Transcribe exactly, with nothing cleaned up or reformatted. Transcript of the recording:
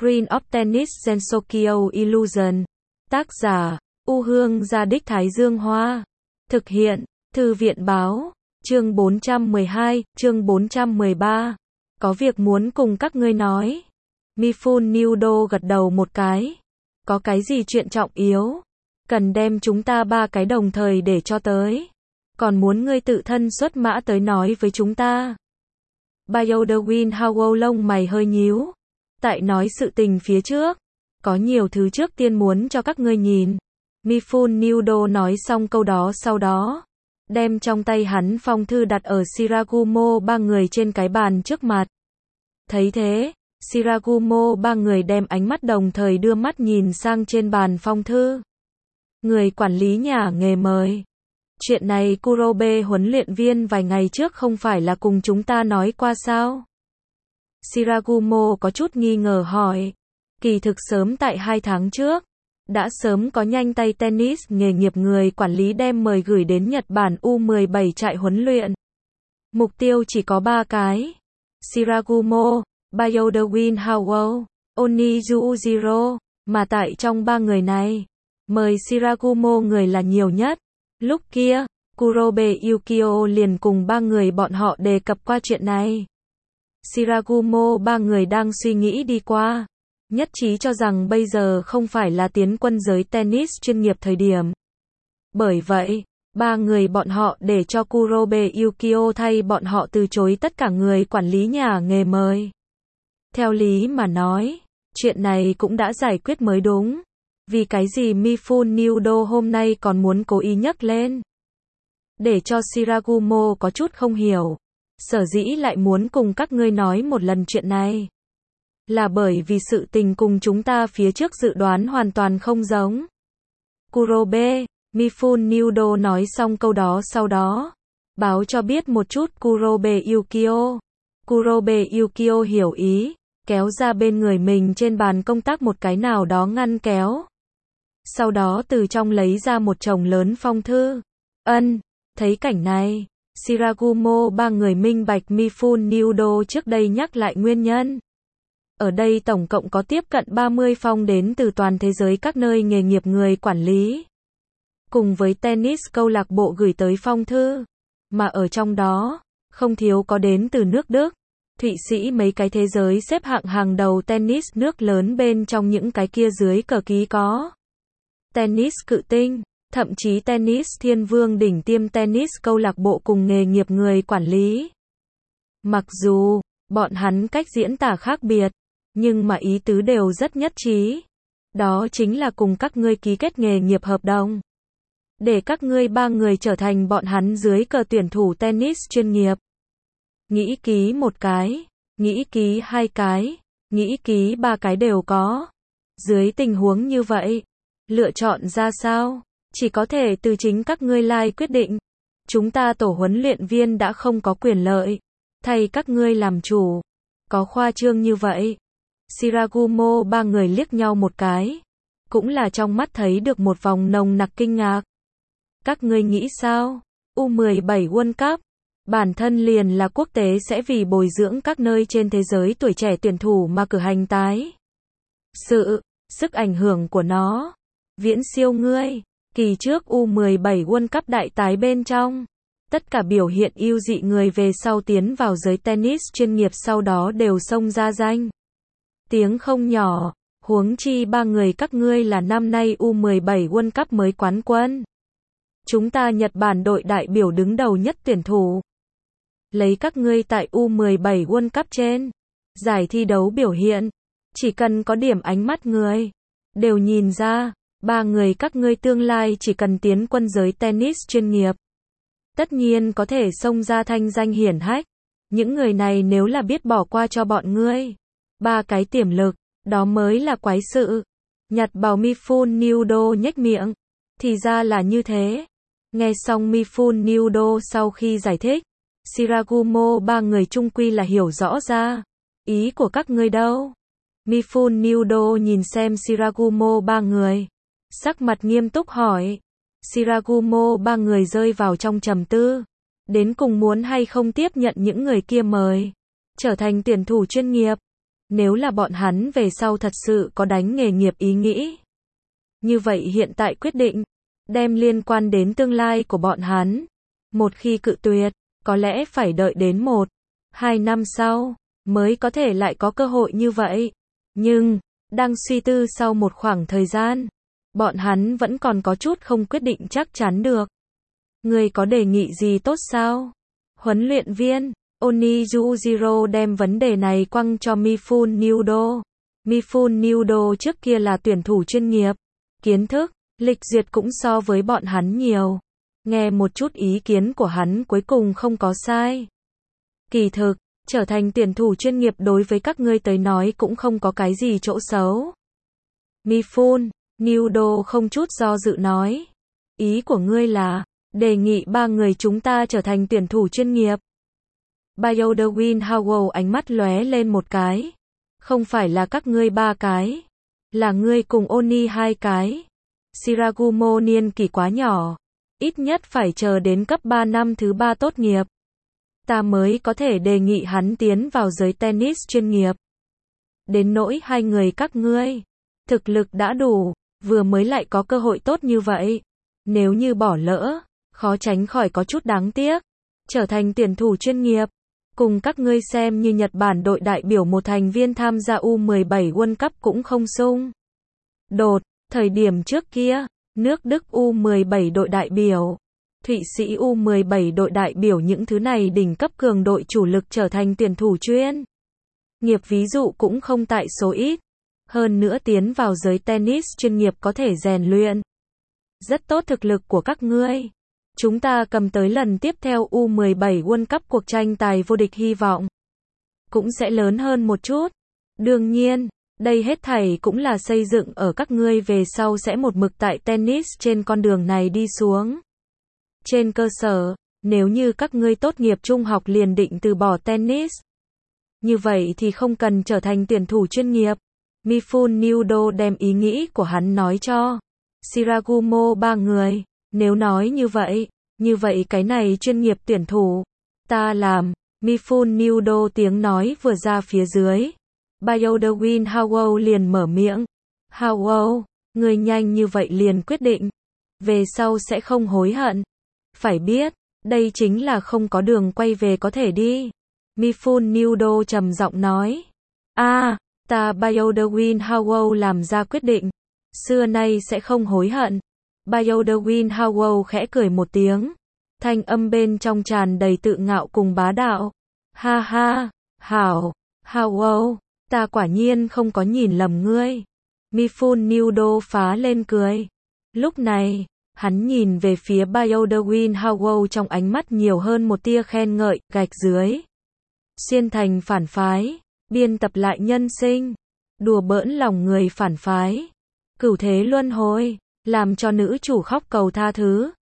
Green of Tennis Gensokyo Illusion. Tác giả, U Hương Gia Đích Thái Dương Hoa. Thực hiện, Thư viện Báo. Chương bốn trăm mười hai, chương bốn trăm mười ba. Có việc muốn cùng các ngươi nói. Mifune Nudo gật đầu một cái. Có cái gì chuyện trọng yếu? Cần đem chúng ta ba cái đồng thời để cho tới. Còn muốn ngươi tự thân xuất mã tới nói với chúng ta. Bioderwin Howell lông mày hơi nhíu. Tại nói sự tình phía trước. Có nhiều thứ trước tiên muốn cho các ngươi nhìn. Mifune Nudo nói xong câu đó sau đó. Đem trong tay hắn phong thư đặt ở Shirakumo ba người trên cái bàn trước mặt. Thấy thế, Shirakumo ba người đem ánh mắt đồng thời đưa mắt nhìn sang trên bàn phong thư. Người quản lý nhà nghề mời. Chuyện này Kurobe huấn luyện viên vài ngày trước không phải là cùng chúng ta nói qua sao? Shirakumo có chút nghi ngờ hỏi. Kỳ thực sớm tại hai tháng trước, đã sớm có nhanh tay tennis nghề nghiệp người quản lý đem mời gửi đến Nhật Bản U mười bảy trại huấn luyện. Mục tiêu chỉ có ba cái. Shirakumo, Bioderwin Howell, Onizu Ujiro, mà tại trong ba người này, mời Shirakumo người là nhiều nhất. Lúc kia, Kurobe Yukio liền cùng ba người bọn họ đề cập qua chuyện này. Shirakumo ba người đang suy nghĩ đi qua. Nhất trí cho rằng bây giờ không phải là tiến quân giới tennis chuyên nghiệp thời điểm. Bởi vậy, ba người bọn họ để cho Kurobe Yukio thay bọn họ từ chối tất cả người quản lý nhà nghề mời. Theo lý mà nói, chuyện này cũng đã giải quyết mới đúng. Vì cái gì Mifune Nudo hôm nay còn muốn cố ý nhắc lên? Để cho Shirakumo có chút không hiểu. Sở dĩ lại muốn cùng các ngươi nói một lần chuyện này. Là bởi vì sự tình cùng chúng ta phía trước dự đoán hoàn toàn không giống. Kurobe, Mifune Nudo nói xong câu đó sau đó. Báo cho biết một chút Kurobe Yukio. Kurobe Yukio hiểu ý, kéo ra bên người mình trên bàn công tác một cái nào đó ngăn kéo. Sau đó từ trong lấy ra một chồng lớn phong thư. Ân, thấy cảnh này, Shirakumo ba người minh bạch Mifune Nudo trước đây nhắc lại nguyên nhân. Ở đây tổng cộng có tiếp cận ba mươi phong đến từ toàn thế giới các nơi nghề nghiệp người quản lý. Cùng với tennis câu lạc bộ gửi tới phong thư. Mà ở trong đó, không thiếu có đến từ nước Đức, Thụy Sĩ mấy cái thế giới xếp hạng hàng đầu tennis nước lớn bên trong những cái kia dưới cờ ký có. Tennis cự tinh, thậm chí tennis thiên vương đỉnh tiêm tennis câu lạc bộ cùng nghề nghiệp người quản lý. Mặc dù, bọn hắn cách diễn tả khác biệt, nhưng mà ý tứ đều rất nhất trí. Đó chính là cùng các ngươi ký kết nghề nghiệp hợp đồng. Để các ngươi ba người trở thành bọn hắn dưới cờ tuyển thủ tennis chuyên nghiệp. Nghĩ ký một cái, nghĩ ký hai cái, nghĩ ký ba cái đều có. Dưới tình huống như vậy, lựa chọn ra sao? Chỉ có thể từ chính các ngươi lai quyết định. Chúng ta tổ huấn luyện viên đã không có quyền lợi. Thay các ngươi làm chủ. Có khoa trương như vậy. Shirakumo ba người liếc nhau một cái. Cũng là trong mắt thấy được một vòng nồng nặc kinh ngạc. Các ngươi nghĩ sao? U mười bảy World Cup. Bản thân liền là quốc tế sẽ vì bồi dưỡng các nơi trên thế giới tuổi trẻ tuyển thủ mà cử hành tái. Sự, sức ảnh hưởng của nó. Viễn siêu ngươi. Kỳ trước U mười bảy World Cup đại tái bên trong. Tất cả biểu hiện ưu dị người về sau tiến vào giới tennis chuyên nghiệp sau đó đều xông ra danh. Tiếng không nhỏ, huống chi ba người các ngươi là năm nay U mười bảy World Cup mới quán quân. Chúng ta Nhật Bản đội đại biểu đứng đầu nhất tuyển thủ. Lấy các ngươi tại U mười bảy World Cup trên giải thi đấu biểu hiện, chỉ cần có điểm ánh mắt người, đều nhìn ra, ba người các ngươi tương lai chỉ cần tiến quân giới tennis chuyên nghiệp. Tất nhiên có thể xông ra thanh danh hiển hách. Những người này nếu là biết bỏ qua cho bọn ngươi, ba cái tiềm lực, đó mới là quái sự. Nhật Bảo Mifune Nudo nhếch miệng. Thì ra là như thế. Nghe xong Mifune Nudo sau khi giải thích, Shirakumo ba người chung quy là hiểu rõ ra. Ý của các ngươi đâu? Mifune Nudo nhìn xem Shirakumo ba người. Sắc mặt nghiêm túc hỏi. Shirakumo ba người rơi vào trong trầm tư. Đến cùng muốn hay không tiếp nhận những người kia mời. Trở thành tuyển thủ chuyên nghiệp. Nếu là bọn hắn về sau thật sự có đánh nghề nghiệp ý nghĩ. Như vậy hiện tại quyết định, đem liên quan đến tương lai của bọn hắn. Một khi cự tuyệt, có lẽ phải đợi đến một, hai năm sau, mới có thể lại có cơ hội như vậy. Nhưng, đang suy tư sau một khoảng thời gian, bọn hắn vẫn còn có chút không quyết định chắc chắn được. Người có đề nghị gì tốt sao? Huấn luyện viên Oni Yujiro đem vấn đề này quăng cho Mifune Nudo. Mifune Nudo trước kia là tuyển thủ chuyên nghiệp. Kiến thức, lịch duyệt cũng so với bọn hắn nhiều. Nghe một chút ý kiến của hắn cuối cùng không có sai. Kỳ thực, trở thành tuyển thủ chuyên nghiệp đối với các ngươi tới nói cũng không có cái gì chỗ xấu. Mifune Nudo không chút do dự nói. Ý của ngươi là, đề nghị ba người chúng ta trở thành tuyển thủ chuyên nghiệp. Bioderwin Howell ánh mắt lóe lên một cái. Không phải là các ngươi ba cái. Là ngươi cùng Oni hai cái. Shiragumo niên kỷ quá nhỏ. Ít nhất phải chờ đến cấp ba năm thứ ba tốt nghiệp. Ta mới có thể đề nghị hắn tiến vào giới tennis chuyên nghiệp. Đến nỗi hai người các ngươi. Thực lực đã đủ. Vừa mới lại có cơ hội tốt như vậy. Nếu như bỏ lỡ, khó tránh khỏi có chút đáng tiếc. Trở thành tuyển thủ chuyên nghiệp. Cùng các ngươi xem như Nhật Bản đội đại biểu một thành viên tham gia U mười bảy World Cup cũng không xung đột. Thời điểm trước kia, nước Đức U mười bảy đội đại biểu, Thụy Sĩ U mười bảy đội đại biểu những thứ này đỉnh cấp cường đội chủ lực trở thành tuyển thủ chuyên nghiệp ví dụ cũng không tại số ít. Hơn nữa tiến vào giới tennis chuyên nghiệp có thể rèn luyện rất tốt thực lực của các ngươi. Chúng ta cầm tới lần tiếp theo U mười bảy World Cup cuộc tranh tài vô địch hy vọng cũng sẽ lớn hơn một chút. Đương nhiên, đây hết thảy cũng là xây dựng ở các ngươi về sau sẽ một mực tại tennis trên con đường này đi xuống. Trên cơ sở, nếu như các ngươi tốt nghiệp trung học liền định từ bỏ tennis, như vậy thì không cần trở thành tuyển thủ chuyên nghiệp. Mifune Nudo đem ý nghĩ của hắn nói cho Shiragumo ba người. Nếu nói như vậy, như vậy cái này chuyên nghiệp tuyển thủ, ta làm. Mifune Nudo tiếng nói vừa ra phía dưới. Bioderwin Howell liền mở miệng. Howell, người nhanh như vậy liền quyết định. Về sau sẽ không hối hận. Phải biết, đây chính là không có đường quay về có thể đi. Mifune Nudo trầm giọng nói. A, à, ta Bioderwin Howell làm ra quyết định. Xưa nay sẽ không hối hận. Bioderwin Howell khẽ cười một tiếng. Thanh âm bên trong tràn đầy tự ngạo cùng bá đạo. Ha ha, hảo, Howell, ta quả nhiên không có nhìn lầm ngươi. Mifune Nudo phá lên cười. Lúc này, hắn nhìn về phía Bioderwin Howell trong ánh mắt nhiều hơn một tia khen ngợi, gạch dưới. Xuyên thành phản phái, biên tập lại nhân sinh, đùa bỡn lòng người phản phái. Cửu thế luân hồi, làm cho nữ chủ khóc cầu tha thứ.